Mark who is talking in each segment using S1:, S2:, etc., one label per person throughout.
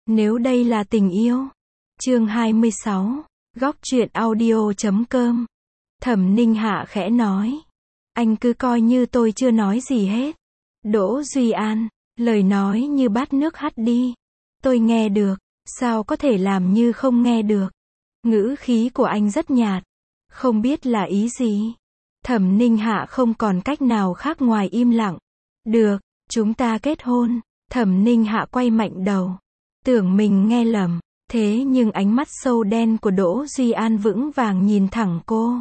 S1: Nếu đây là tình yêu. Chương 26. Góc truyện audio.com. Thẩm Ninh Hạ khẽ nói. Anh cứ coi như tôi chưa nói gì hết. Đỗ Duy An, lời nói như bát nước hắt đi. Tôi nghe được, sao có thể làm như không nghe được. Ngữ khí của anh rất nhạt. Không biết là ý gì. Thẩm Ninh Hạ không còn cách nào khác ngoài im lặng. Được, chúng ta kết hôn. Thẩm Ninh Hạ quay mạnh đầu. Tưởng mình nghe lầm. Thế nhưng ánh mắt sâu đen của Đỗ Duy An vững vàng nhìn thẳng cô.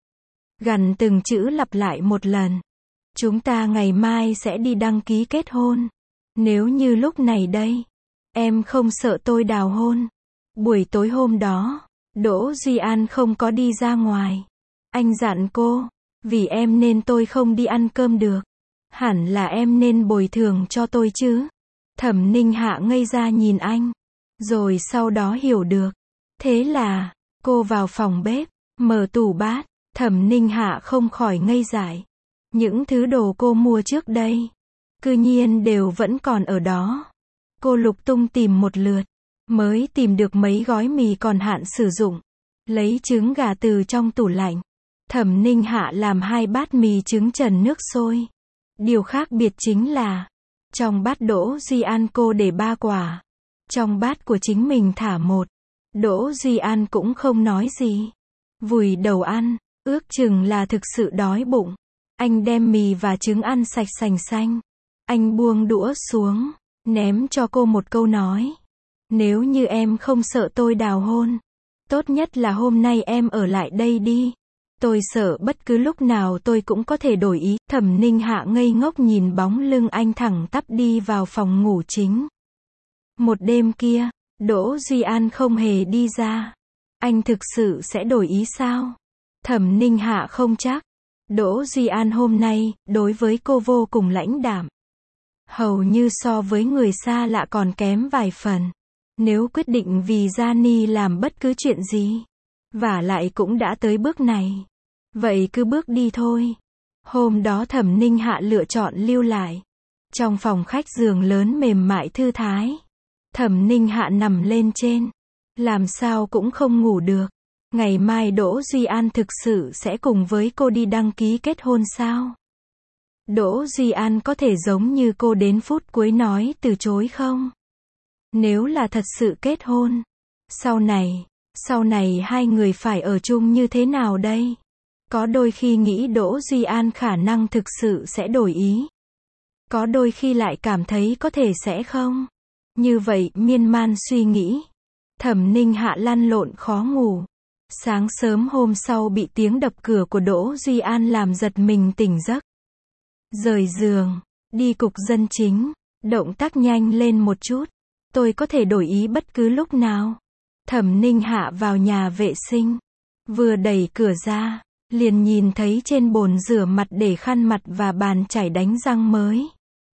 S1: Gằn từng chữ lặp lại một lần. Chúng ta ngày mai sẽ đi đăng ký kết hôn. Nếu như lúc này đây, em không sợ tôi đào hôn. Buổi tối hôm đó, Đỗ Duy An không có đi ra ngoài. Anh dặn cô, vì em nên tôi không đi ăn cơm được. Hẳn là em nên bồi thường cho tôi chứ. Thẩm Ninh Hạ ngây ra nhìn anh. Rồi sau đó hiểu được. Thế là, cô vào phòng bếp, mở tủ bát. Thẩm Ninh Hạ không khỏi ngây dại. Những thứ đồ cô mua trước đây, cư nhiên đều vẫn còn ở đó. Cô lục tung tìm một lượt, mới tìm được mấy gói mì còn hạn sử dụng. Lấy trứng gà từ trong tủ lạnh. Thẩm Ninh Hạ làm 2 bát mì trứng trần nước sôi. Điều khác biệt chính là, trong bát Đỗ Duy An cô để 3 quả. Trong bát của chính mình thả 1. Đỗ Duy An cũng không nói gì. Vùi đầu ăn, ước chừng là thực sự đói bụng. Anh đem mì và trứng ăn sạch sành xanh. Anh buông đũa xuống, ném cho cô một câu nói. Nếu như em không sợ tôi đào hôn, tốt nhất là hôm nay em ở lại đây đi. Tôi sợ bất cứ lúc nào tôi cũng có thể đổi ý. Thẩm Ninh Hạ ngây ngốc nhìn bóng lưng anh thẳng tắp đi vào phòng ngủ chính. Một đêm kia, Đỗ Duy An không hề đi ra. Anh thực sự sẽ đổi ý sao? Thẩm Ninh Hạ không chắc. Đỗ Duy An hôm nay, đối với cô vô cùng lãnh đạm. Hầu như so với người xa lạ còn kém vài phần. Nếu quyết định vì Gianni làm bất cứ chuyện gì, vả lại cũng đã tới bước này. Vậy cứ bước đi thôi. Hôm đó Thẩm Ninh Hạ lựa chọn lưu lại. Trong phòng khách giường lớn mềm mại thư thái. Thẩm Ninh Hạ nằm lên trên. Làm sao cũng không ngủ được. Ngày mai Đỗ Duy An thực sự sẽ cùng với cô đi đăng ký kết hôn sao? Đỗ Duy An có thể giống như cô đến phút cuối nói từ chối không? Nếu là thật sự kết hôn, sau này hai người phải ở chung như thế nào đây? Có đôi khi nghĩ Đỗ Duy An khả năng thực sự sẽ đổi ý. Có đôi khi lại cảm thấy có thể sẽ không. Như vậy, miên man suy nghĩ. Thẩm Ninh Hạ lăn lộn khó ngủ. Sáng sớm hôm sau bị tiếng đập cửa của Đỗ Duy An làm giật mình tỉnh giấc. Rời giường, đi cục dân chính, động tác nhanh lên một chút. Tôi có thể đổi ý bất cứ lúc nào. Thẩm Ninh Hạ vào nhà vệ sinh. Vừa đẩy cửa ra, liền nhìn thấy trên bồn rửa mặt để khăn mặt và bàn chải đánh răng mới.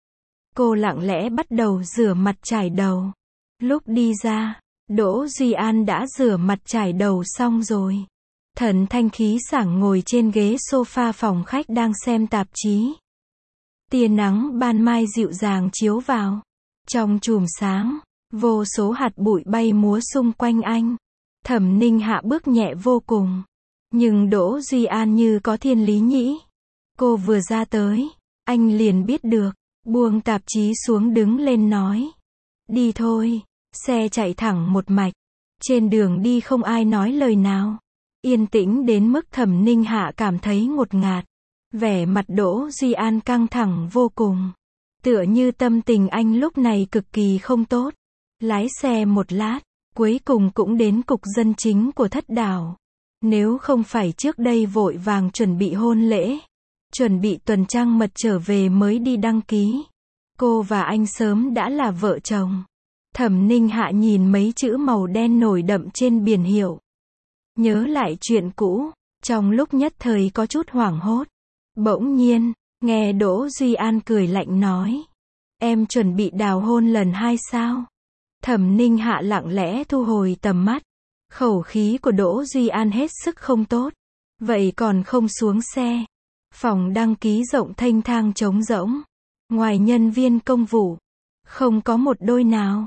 S1: Cô lặng lẽ bắt đầu rửa mặt chải đầu. Lúc đi ra, Đỗ Duy An đã rửa mặt chải đầu xong rồi. Thần thanh khí sảng ngồi trên ghế sofa phòng khách đang xem tạp chí. Tia nắng ban mai dịu dàng chiếu vào. Trong chùm sáng, vô số hạt bụi bay múa xung quanh anh. Thẩm Ninh Hạ bước nhẹ vô cùng. Nhưng Đỗ Duy An như có thiên lý nhĩ. Cô vừa ra tới, anh liền biết được. Buông tạp chí xuống đứng lên nói. Đi thôi. Xe chạy thẳng một mạch. Trên đường đi không ai nói lời nào. Yên tĩnh đến mức Thẩm Ninh Hạ cảm thấy ngột ngạt. Vẻ mặt Đỗ Duy An căng thẳng vô cùng. Tựa như tâm tình anh lúc này cực kỳ không tốt. Lái xe một lát, cuối cùng cũng đến cục dân chính của Thất Đảo. Nếu không phải trước đây vội vàng chuẩn bị hôn lễ, chuẩn bị tuần trăng mật trở về mới đi đăng ký, cô và anh sớm đã là vợ chồng. Thẩm Ninh Hạ nhìn mấy chữ màu đen nổi đậm trên biển hiệu. Nhớ lại chuyện cũ, trong lúc nhất thời có chút hoảng hốt. Bỗng nhiên, nghe Đỗ Duy An cười lạnh nói. Em chuẩn bị đào hôn lần 2 sao? Thẩm Ninh Hạ lặng lẽ thu hồi tầm mắt. Khẩu khí của Đỗ Duy An hết sức không tốt. Vậy còn không xuống xe. Phòng đăng ký rộng thênh thang trống rỗng. Ngoài nhân viên công vụ, không có một đôi nào.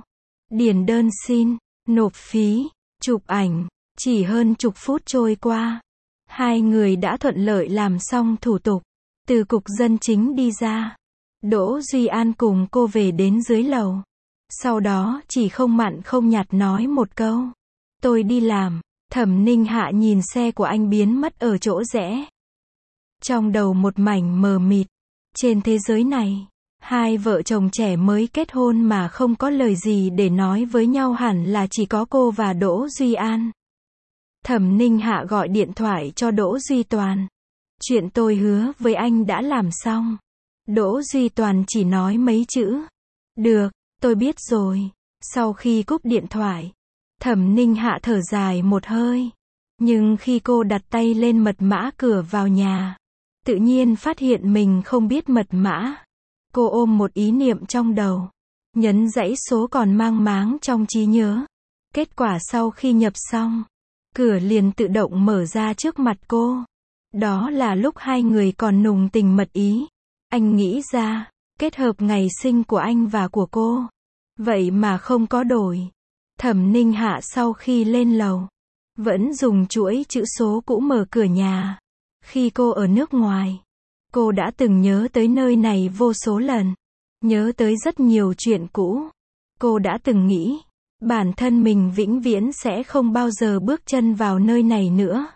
S1: điền đơn xin, nộp phí, chụp ảnh. Chỉ hơn chục phút trôi qua, hai người đã thuận lợi làm xong thủ tục. Từ cục dân chính đi ra, Đỗ Duy An cùng cô về đến dưới lầu. Sau đó chỉ không mặn không nhạt nói một câu. Tôi đi làm. Thẩm Ninh Hạ nhìn xe của anh biến mất ở chỗ rẽ. Trong đầu một mảnh mờ mịt. Trên thế giới này, hai vợ chồng trẻ mới kết hôn mà không có lời gì để nói với nhau hẳn là chỉ có cô và Đỗ Duy An. Thẩm Ninh Hạ gọi điện thoại cho Đỗ Duy Toàn. Chuyện tôi hứa với anh đã làm xong. Đỗ Duy Toàn chỉ nói mấy chữ. Được, tôi biết rồi. Sau khi cúp điện thoại, Thẩm Ninh Hạ thở dài một hơi. Nhưng khi cô đặt tay lên mật mã cửa vào nhà, tự nhiên phát hiện mình không biết mật mã. Cô ôm một ý niệm trong đầu. Nhấn dãy số còn mang máng trong trí nhớ. Kết quả sau khi nhập xong, cửa liền tự động mở ra trước mặt cô. Đó là lúc hai người còn nùng tình mật ý. Anh nghĩ ra, kết hợp ngày sinh của anh và của cô. Vậy mà không có đổi. Thẩm Ninh Hạ sau khi lên lầu, vẫn dùng chuỗi chữ số cũ mở cửa nhà. Khi cô ở nước ngoài, cô đã từng nhớ tới nơi này vô số lần. Nhớ tới rất nhiều chuyện cũ. Cô đã từng nghĩ, bản thân mình vĩnh viễn sẽ không bao giờ bước chân vào nơi này nữa.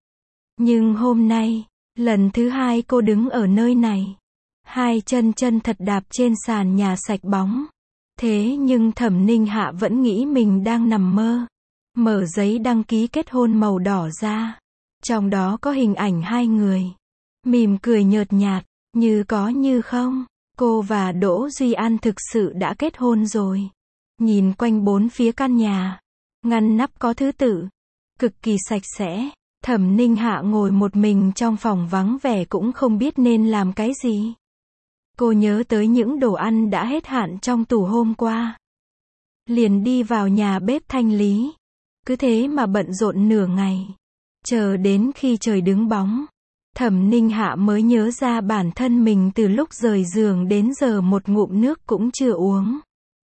S1: Nhưng hôm nay, lần thứ hai cô đứng ở nơi này. Hai chân chân thật đạp trên sàn nhà sạch bóng. Thế nhưng Thẩm Ninh Hạ vẫn nghĩ mình đang nằm mơ. Mở giấy đăng ký kết hôn màu đỏ ra. Trong đó có hình ảnh hai người. Mỉm cười nhợt nhạt, như có như không. Cô và Đỗ Duy An thực sự đã kết hôn rồi. Nhìn quanh bốn phía căn nhà. Ngăn nắp có thứ tự. Cực kỳ sạch sẽ. Thẩm Ninh Hạ ngồi một mình trong phòng vắng vẻ cũng không biết nên làm cái gì. Cô nhớ tới những đồ ăn đã hết hạn trong tủ hôm qua. Liền đi vào nhà bếp thanh lý. Cứ thế mà bận rộn nửa ngày. Chờ đến khi trời đứng bóng, Thẩm Ninh Hạ mới nhớ ra bản thân mình từ lúc rời giường đến giờ một ngụm nước cũng chưa uống.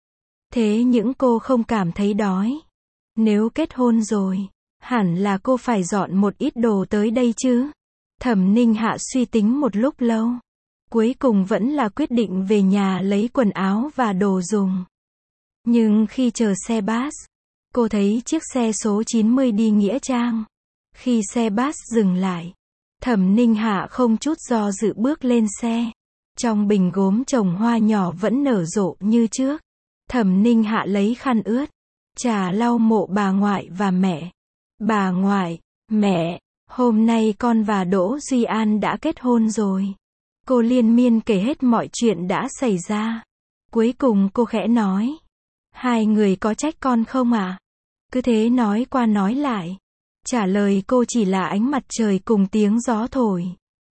S1: Thế nhưng cô không cảm thấy đói. Nếu kết hôn rồi, hẳn là cô phải dọn một ít đồ tới đây chứ. Thẩm Ninh Hạ suy tính một lúc lâu. Cuối cùng vẫn là quyết định về nhà lấy quần áo và đồ dùng. Nhưng khi chờ xe bus, cô thấy chiếc xe số 90 đi Nghĩa Trang. Khi xe bus dừng lại, Thẩm Ninh Hạ không chút do dự bước lên xe. Trong bình gốm trồng hoa nhỏ vẫn nở rộ như trước. Thẩm Ninh Hạ lấy khăn ướt, trà lau mộ bà ngoại và mẹ. Bà ngoại, mẹ, hôm nay con và Đỗ Duy An đã kết hôn rồi. Cô liên miên kể hết mọi chuyện đã xảy ra. Cuối cùng cô khẽ nói. Hai người có trách con không ạ? Cứ thế nói qua nói lại. Trả lời cô chỉ là ánh mặt trời cùng tiếng gió thổi.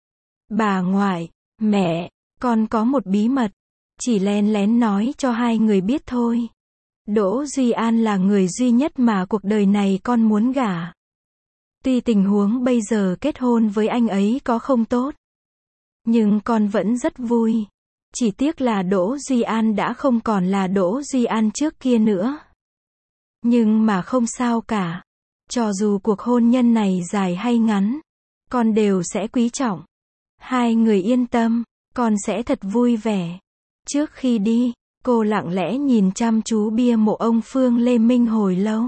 S1: Bà ngoại, mẹ, con có một bí mật. Chỉ len lén nói cho hai người biết thôi. Đỗ Duy An là người duy nhất mà cuộc đời này con muốn gả. Tuy tình huống bây giờ kết hôn với anh ấy có không tốt, nhưng con vẫn rất vui. Chỉ tiếc là Đỗ Duy An đã không còn là Đỗ Duy An trước kia nữa. Nhưng mà không sao cả. Cho dù cuộc hôn nhân này dài hay ngắn, con đều sẽ quý trọng. Hai người yên tâm, con sẽ thật vui vẻ. Trước khi đi, cô lặng lẽ nhìn chăm chú bia mộ ông Phương Lê Minh hồi lâu.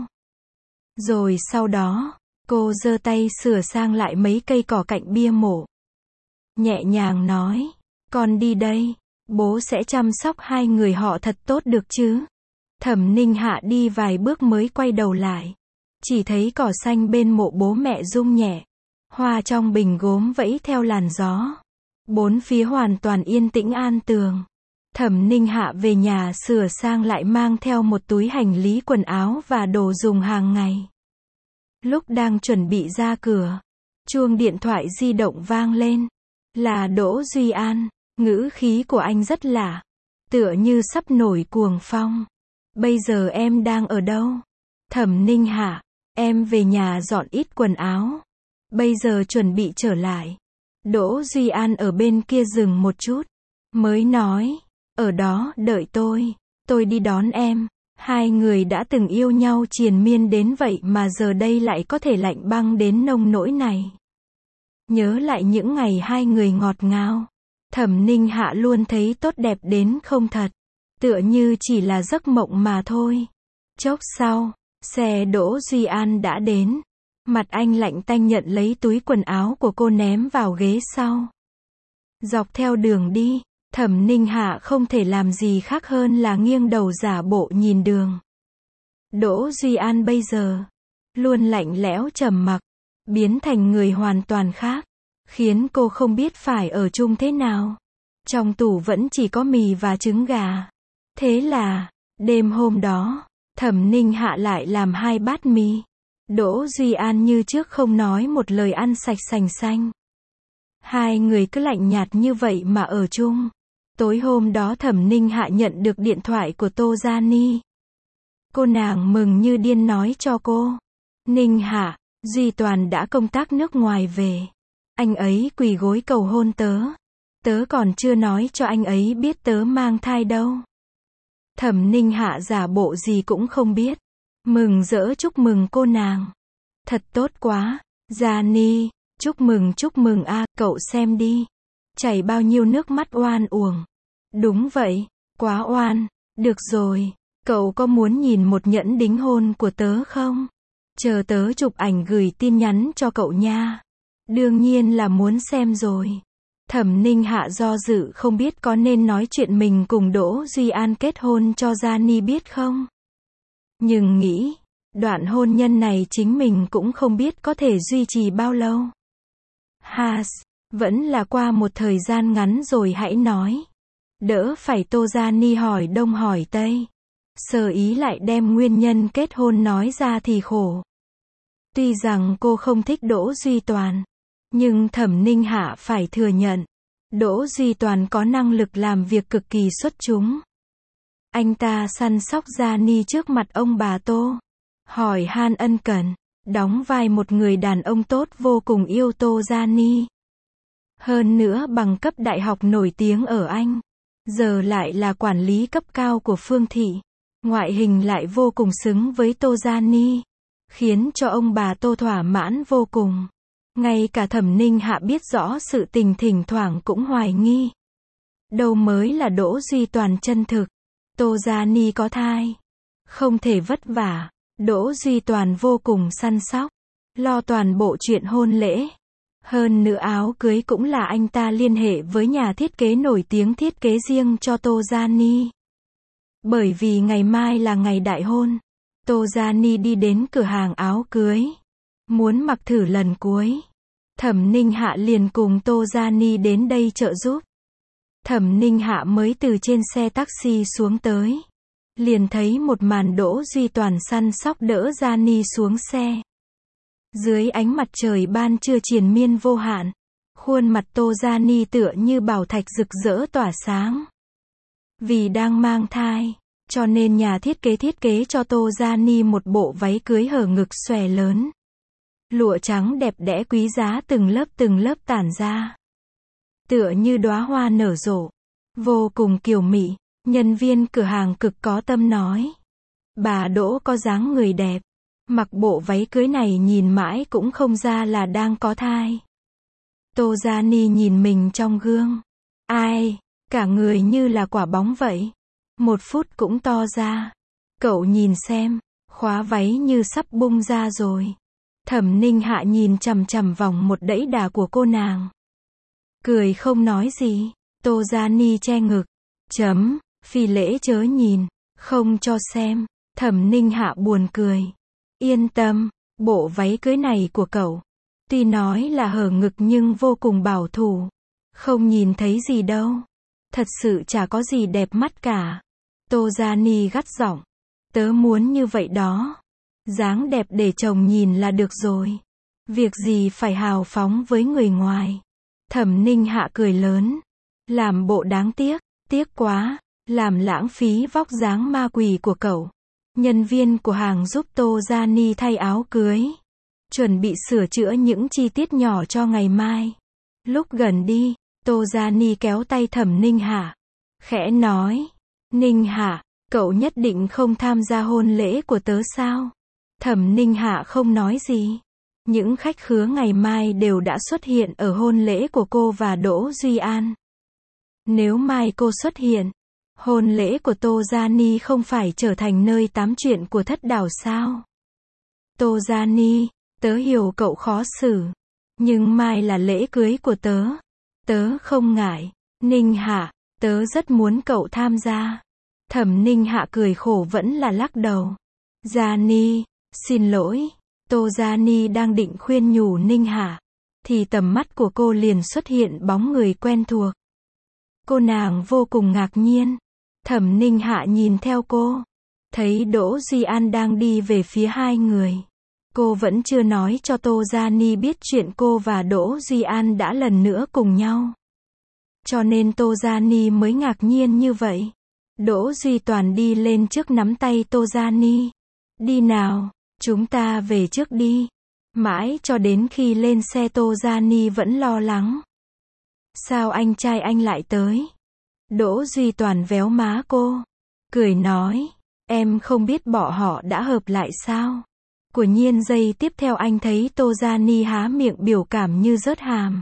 S1: Rồi sau đó, cô giơ tay sửa sang lại mấy cây cỏ cạnh bia mộ. Nhẹ nhàng nói, con đi đây, bố sẽ chăm sóc hai người họ thật tốt được chứ. Thẩm Ninh Hạ đi vài bước mới quay đầu lại. Chỉ thấy cỏ xanh bên mộ bố mẹ rung nhẹ. Hoa trong bình gốm vẫy theo làn gió. Bốn phía hoàn toàn yên tĩnh an tường. Thẩm Ninh Hạ về nhà sửa sang lại mang theo một túi hành lý quần áo và đồ dùng hàng ngày. Lúc đang chuẩn bị ra cửa, chuông điện thoại di động vang lên. Là Đỗ Duy An. Ngữ khí của anh rất lạ. Tựa như sắp nổi cuồng phong. Bây giờ em đang ở đâu? Thẩm Ninh Hạ. Em về nhà dọn ít quần áo. Bây giờ chuẩn bị trở lại. Đỗ Duy An ở bên kia dừng một chút. Mới nói. Ở đó đợi tôi đi đón em. Hai người đã từng yêu nhau triền miên đến vậy mà giờ đây lại có thể lạnh băng đến nông nỗi này. Nhớ lại những ngày hai người ngọt ngào, Thẩm Ninh Hạ luôn thấy tốt đẹp đến không thật, tựa như chỉ là giấc mộng mà thôi. Chốc sau, xe Đỗ Duy An đã đến. Mặt anh lạnh tanh nhận lấy túi quần áo của cô ném vào ghế sau. Dọc theo đường đi, Thẩm Ninh Hạ không thể làm gì khác hơn là nghiêng đầu giả bộ nhìn đường. Đỗ Duy An bây giờ, luôn lạnh lẽo trầm mặc, biến thành người hoàn toàn khác, khiến cô không biết phải ở chung thế nào. Trong tủ vẫn chỉ có mì và trứng gà. Thế là, đêm hôm đó, Thẩm Ninh Hạ lại làm 2 bát mì. Đỗ Duy An như trước không nói một lời ăn sạch sành xanh. Hai người cứ lạnh nhạt như vậy mà ở chung. Tối hôm đó Thẩm Ninh Hạ nhận được điện thoại của Tô Gia Ni. Cô nàng mừng như điên nói cho cô. Ninh Hạ, Duy Toàn đã công tác nước ngoài về. Anh ấy quỳ gối cầu hôn tớ. Tớ còn chưa nói cho anh ấy biết tớ mang thai đâu. Thẩm Ninh Hạ giả bộ gì cũng không biết. Mừng rỡ chúc mừng cô nàng. Thật tốt quá, Gia Ni, chúc mừng a, cậu xem đi. Chảy bao nhiêu nước mắt oan uổng. Đúng vậy, quá oan. Được rồi, cậu có muốn nhìn một nhẫn đính hôn của tớ không? Chờ tớ chụp ảnh gửi tin nhắn cho cậu nha. Đương nhiên là muốn xem rồi. Thẩm Ninh Hạ do dự không biết có nên nói chuyện mình cùng Đỗ Duy An kết hôn cho Gia Ni biết không? Nhưng nghĩ, đoạn hôn nhân này chính mình cũng không biết có thể duy trì bao lâu. Vẫn là qua một thời gian ngắn rồi hãy nói. Đỡ phải Tô Gia Ni hỏi đông hỏi tây. Sơ ý lại đem nguyên nhân kết hôn nói ra thì khổ. Tuy rằng cô không thích Đỗ Duy Toàn, nhưng Thẩm Ninh Hạ phải thừa nhận, Đỗ Duy Toàn có năng lực làm việc cực kỳ xuất chúng. Anh ta săn sóc Gia Ni trước mặt ông bà Tô, hỏi han ân cần, đóng vai một người đàn ông tốt vô cùng yêu Tô Gia Ni. Hơn nữa bằng cấp đại học nổi tiếng ở Anh, giờ lại là quản lý cấp cao của Phương Thị, ngoại hình lại vô cùng xứng với Tô Gia Ni, khiến cho ông bà Tô thỏa mãn vô cùng. Ngay cả Thẩm Ninh Hạ biết rõ sự tình thỉnh thoảng cũng hoài nghi. Đâu mới là Đỗ Duy Toàn chân thực. Tô Gia Ni có thai, không thể vất vả. Đỗ Duy Toàn vô cùng săn sóc, lo toàn bộ chuyện hôn lễ. Hơn nữa áo cưới cũng là anh ta liên hệ với nhà thiết kế nổi tiếng thiết kế riêng cho Tô Gia Ni. Bởi vì ngày mai là ngày đại hôn, Tô Gia Ni đi đến cửa hàng áo cưới, muốn mặc thử lần cuối. Thẩm Ninh Hạ liền cùng Tô Gia Ni đến đây trợ giúp. Thẩm Ninh Hạ mới từ trên xe taxi xuống tới, liền thấy một màn Đỗ Duy Toàn săn sóc đỡ Gia Ni xuống xe. Dưới ánh mặt trời ban trưa triền miên vô hạn, khuôn mặt Tô Gia Ni tựa như bảo thạch rực rỡ tỏa sáng. Vì đang mang thai, cho nên nhà thiết kế cho Tô Gia Ni một bộ váy cưới hở ngực xòe lớn. Lụa trắng đẹp đẽ quý giá từng lớp tản ra. Tựa như đóa hoa nở rộ, vô cùng kiều mị. Nhân viên cửa hàng cực có tâm nói. Bà Đỗ có dáng người đẹp. Mặc bộ váy cưới này nhìn mãi cũng không ra là đang có thai. Tô Gia Ni nhìn mình trong gương. Ai, cả người như là quả bóng vậy. 1 phút cũng to ra. Cậu nhìn xem, khóa váy như sắp bung ra rồi. Thẩm Ninh Hạ nhìn chằm chằm vòng một đẫy đà của cô nàng. Cười không nói gì. Tô Gia Ni che ngực. Phi lễ chớ nhìn, không cho xem. Thẩm Ninh Hạ buồn cười. Yên tâm, bộ váy cưới này của cậu, tuy nói là hở ngực nhưng vô cùng bảo thủ. Không nhìn thấy gì đâu. Thật sự chả có gì đẹp mắt cả. Tô Gia Ni gắt giọng. Tớ muốn như vậy đó. Dáng đẹp để chồng nhìn là được rồi. Việc gì phải hào phóng với người ngoài. Thẩm Ninh Hạ cười lớn. Làm bộ đáng tiếc, tiếc quá. Làm lãng phí vóc dáng ma quỷ của cậu. Nhân viên của hàng giúp Tô Gia Ni thay áo cưới. Chuẩn bị sửa chữa những chi tiết nhỏ cho ngày mai. Lúc gần đi, Tô Gia Ni kéo tay Thẩm Ninh Hạ. Khẽ nói. Ninh Hạ, Cậu nhất định không tham gia hôn lễ của tớ sao? Thẩm Ninh Hạ không nói gì. Những khách khứa ngày mai đều đã xuất hiện ở hôn lễ của cô và Đỗ Duy An. Nếu mai cô xuất hiện, hôn lễ của Tô Gia Ni không phải trở thành nơi tám chuyện của thất đảo sao? Tô Gia Ni, tớ hiểu cậu khó xử. Nhưng mai là lễ cưới của tớ. Tớ không ngại. Ninh Hạ, tớ rất muốn cậu tham gia. Thẩm Ninh Hạ cười khổ vẫn là lắc đầu. Gia Ni, xin lỗi. Tô Gia Ni đang định khuyên nhủ Ninh Hạ, thì tầm mắt của cô liền xuất hiện bóng người quen thuộc. Cô nàng vô cùng ngạc nhiên. Thẩm Ninh Hạ nhìn theo cô, thấy Đỗ Duy An đang đi về phía hai người. Cô vẫn chưa nói cho Tô Gia Ni biết chuyện cô và Đỗ Duy An đã lần nữa cùng nhau. Cho nên Tô Gia Ni mới ngạc nhiên như vậy. Đỗ Duy Toàn đi lên trước nắm tay Tô Gia Ni. Đi nào, chúng ta về trước đi. Mãi cho đến khi lên xe Tô Gia Ni vẫn lo lắng. Sao anh trai anh lại tới? Đỗ Duy Toàn véo má cô, cười nói, em không biết bọn họ đã hợp lại sao? Quả nhiên giây tiếp theo anh thấy Tô Gia Ni há miệng biểu cảm như rớt hàm.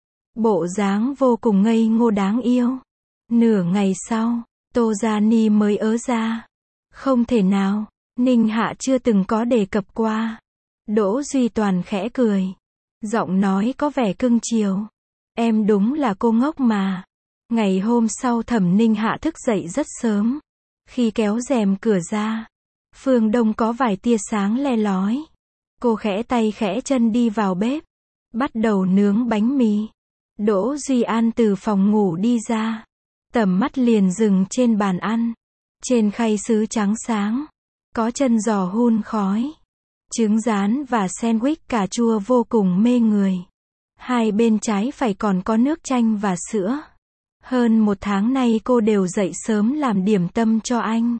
S1: Bộ dáng vô cùng ngây ngô đáng yêu. Nửa ngày sau, Tô Gia Ni mới ớ ra. Không thể nào, Ninh Hạ chưa từng có đề cập qua. Đỗ Duy Toàn khẽ cười. Giọng nói có vẻ cưng chiều. Em đúng là cô ngốc mà. Ngày hôm sau Thẩm Ninh Hạ thức dậy rất sớm. Khi kéo rèm cửa ra, phương đông có vài tia sáng le lói. Cô khẽ tay khẽ chân đi vào bếp, bắt đầu nướng bánh mì. Đỗ Duy An từ phòng ngủ đi ra, tầm mắt liền dừng trên bàn ăn. Trên khay sứ trắng sáng, có chân giò hun khói, trứng rán và sandwich cà chua vô cùng mê người. Hai bên trái phải còn có nước chanh và sữa. Hơn một tháng nay cô đều dậy sớm làm điểm tâm cho anh.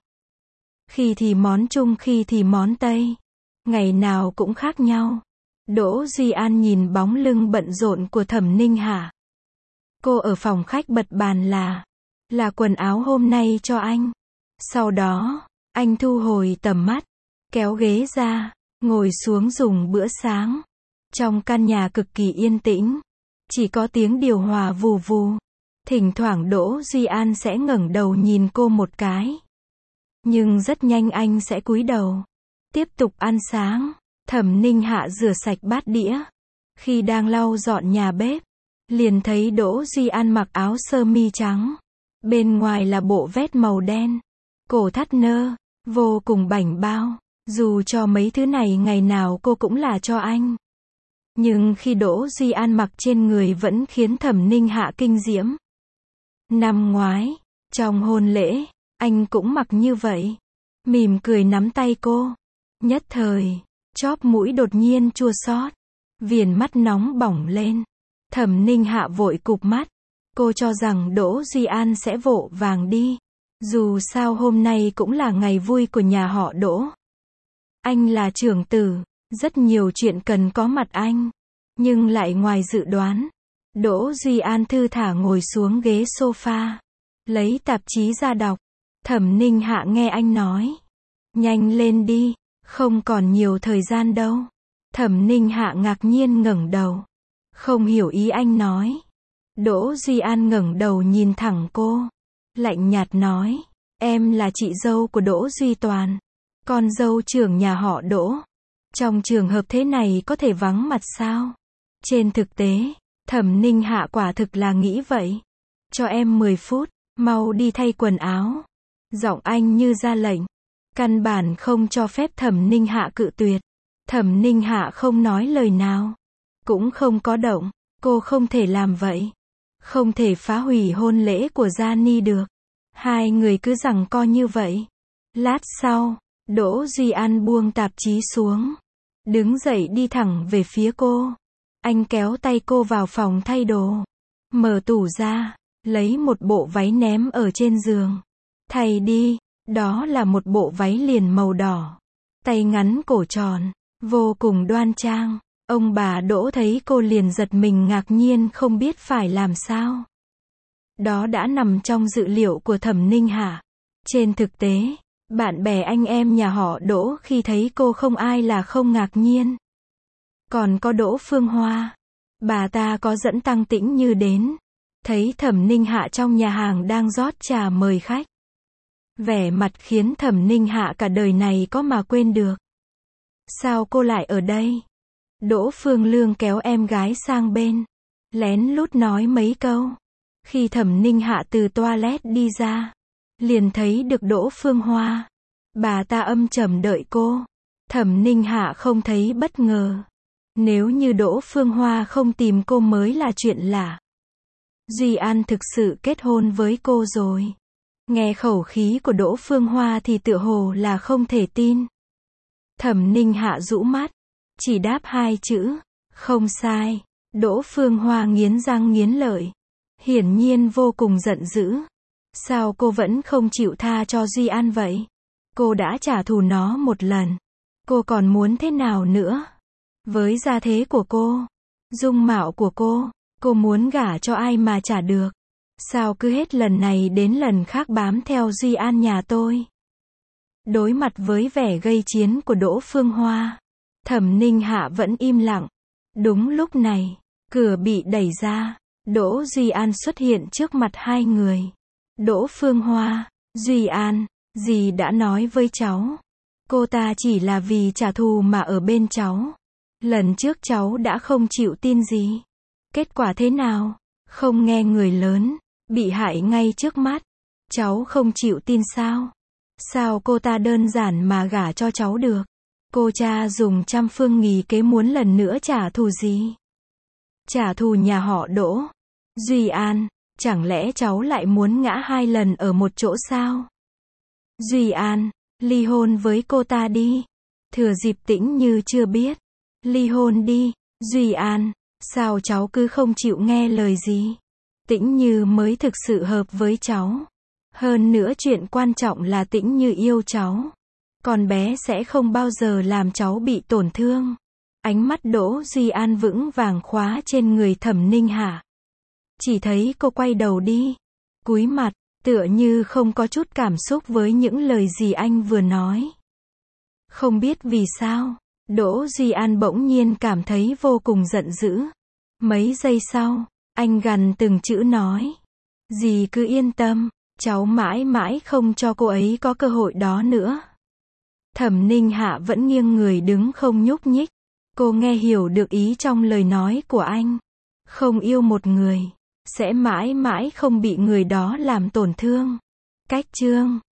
S1: Khi thì món Trung khi thì món Tây. Ngày nào cũng khác nhau. Đỗ Duy An nhìn bóng lưng bận rộn của Thẩm Ninh Hạ. Cô ở phòng khách bật bàn là quần áo hôm nay cho anh. Sau đó, anh thu hồi tầm mắt, kéo ghế ra, ngồi xuống dùng bữa sáng. Trong căn nhà cực kỳ yên tĩnh, chỉ có tiếng điều hòa vù vù. Thỉnh thoảng Đỗ Duy An sẽ ngẩng đầu nhìn cô một cái. Nhưng rất nhanh anh sẽ cúi đầu, tiếp tục ăn sáng. Thẩm Ninh Hạ rửa sạch bát đĩa. Khi đang lau dọn nhà bếp, liền thấy Đỗ Duy An mặc áo sơ mi trắng. Bên ngoài là bộ vest màu đen. Cổ thắt nơ, vô cùng bảnh bao. Dù cho mấy thứ này ngày nào cô cũng là cho anh. Nhưng khi Đỗ Duy An mặc trên người vẫn khiến Thẩm Ninh Hạ kinh diễm. Năm ngoái, trong hôn lễ, anh cũng mặc như vậy. Mỉm cười nắm tay cô. Nhất thời, chóp mũi đột nhiên chua xót. Viền mắt nóng bỏng lên. Thẩm Ninh Hạ vội cụp mắt. Cô cho rằng Đỗ Duy An sẽ vội vàng đi. Dù sao hôm nay cũng là ngày vui của nhà họ Đỗ. Anh là trưởng tử, rất nhiều chuyện cần có mặt anh. Nhưng lại ngoài dự đoán. Đỗ Duy An thư thả ngồi xuống ghế sofa, lấy tạp chí ra đọc. Thẩm Ninh Hạ nghe anh nói, nhanh lên đi, không còn nhiều thời gian đâu. Thẩm Ninh Hạ ngạc nhiên ngẩng đầu, không hiểu ý anh nói. Đỗ Duy An ngẩng đầu nhìn thẳng cô, lạnh nhạt nói, em là chị dâu của Đỗ Duy Toàn, con dâu trưởng nhà họ Đỗ. Trong trường hợp thế này có thể vắng mặt sao? Trên thực tế, Thẩm Ninh Hạ quả thực là nghĩ vậy. Cho em 10 phút, mau đi thay quần áo. Giọng anh như ra lệnh. Căn bản không cho phép Thẩm Ninh Hạ cự tuyệt. Thẩm Ninh Hạ không nói lời nào. Cũng không có động. Cô không thể làm vậy. Không thể phá hủy hôn lễ của Gia Ni được. Hai người cứ giằng co như vậy. Lát sau, Đỗ Duy An buông tạp chí xuống. Đứng dậy đi thẳng về phía cô. Anh kéo tay cô vào phòng thay đồ. Mở tủ ra, lấy một bộ váy ném ở trên giường. Thay đi, đó là một bộ váy liền màu đỏ. Tay ngắn cổ tròn, vô cùng đoan trang. Ông bà Đỗ thấy cô liền giật mình ngạc nhiên không biết phải làm sao. Đó đã nằm trong dự liệu của Thẩm Ninh Hạ. Trên thực tế, Bạn bè anh em nhà họ Đỗ khi thấy cô không ai là không ngạc nhiên. Còn có Đỗ Phương Hoa. Bà ta có dẫn Tăng Tĩnh Như đến. Thấy Thẩm Ninh Hạ trong nhà hàng đang rót trà mời khách. Vẻ mặt khiến Thẩm Ninh Hạ cả đời này có mà quên được. Sao cô lại ở đây? Đỗ Phương Lương kéo em gái sang bên. Lén lút nói mấy câu. Khi Thẩm Ninh Hạ từ toilet đi ra. Liền thấy được Đỗ Phương Hoa. Bà ta âm trầm đợi cô. Thẩm Ninh Hạ không thấy bất ngờ. Nếu như Đỗ Phương Hoa không tìm cô mới là chuyện lạ. Duy An thực sự kết hôn với cô rồi. Nghe khẩu khí của Đỗ Phương Hoa thì tựa hồ là không thể tin. Thẩm Ninh Hạ rũ mắt. Chỉ đáp hai chữ. Không sai. Đỗ Phương Hoa nghiến răng nghiến lợi. Hiển nhiên vô cùng giận dữ. Sao cô vẫn không chịu tha cho Duy An vậy? Cô đã trả thù nó một lần. Cô còn muốn thế nào nữa? Với gia thế của cô, dung mạo của cô muốn gả cho ai mà trả được? Sao cứ hết lần này đến lần khác bám theo Duy An nhà tôi? Đối mặt với vẻ gây chiến của Đỗ Phương Hoa, Thẩm Ninh Hạ vẫn im lặng. Đúng lúc này, cửa bị đẩy ra. Đỗ Duy An xuất hiện trước mặt hai người. Đỗ Phương Hoa, Duy An, dì đã nói với cháu. Cô ta chỉ là vì trả thù mà ở bên cháu. Lần trước cháu đã không chịu tin gì. Kết quả thế nào? Không nghe người lớn, bị hại ngay trước mắt. Cháu không chịu tin sao? Sao cô ta đơn giản mà gả cho cháu được? Cô cha dùng trăm phương ngàn kế muốn lần nữa trả thù gì? Trả thù nhà họ Đỗ. Duy An, chẳng lẽ cháu lại muốn ngã hai lần ở một chỗ sao? Duy An, ly hôn với cô ta đi. Thừa dịp Tĩnh Như chưa biết. Ly hôn đi. Duy An, sao cháu cứ không chịu nghe lời gì? Tĩnh Như mới thực sự hợp với cháu. Hơn nữa chuyện quan trọng là Tĩnh Như yêu cháu. Con bé sẽ không bao giờ làm cháu bị tổn thương. Ánh mắt Đỗ Duy An vững vàng khóa trên người Thẩm Ninh Hạ. Chỉ thấy cô quay đầu đi. Cúi mặt, tựa như không có chút cảm xúc với những lời gì anh vừa nói. Không biết vì sao, Đỗ Duy An bỗng nhiên cảm thấy vô cùng giận dữ. Mấy giây sau, anh gằn từng chữ nói. Dì cứ yên tâm, cháu mãi mãi không cho cô ấy có cơ hội đó nữa. Thẩm Ninh Hạ vẫn nghiêng người đứng không nhúc nhích. Cô nghe hiểu được ý trong lời nói của anh. Không yêu một người, sẽ mãi mãi không bị người đó làm tổn thương. Cách chương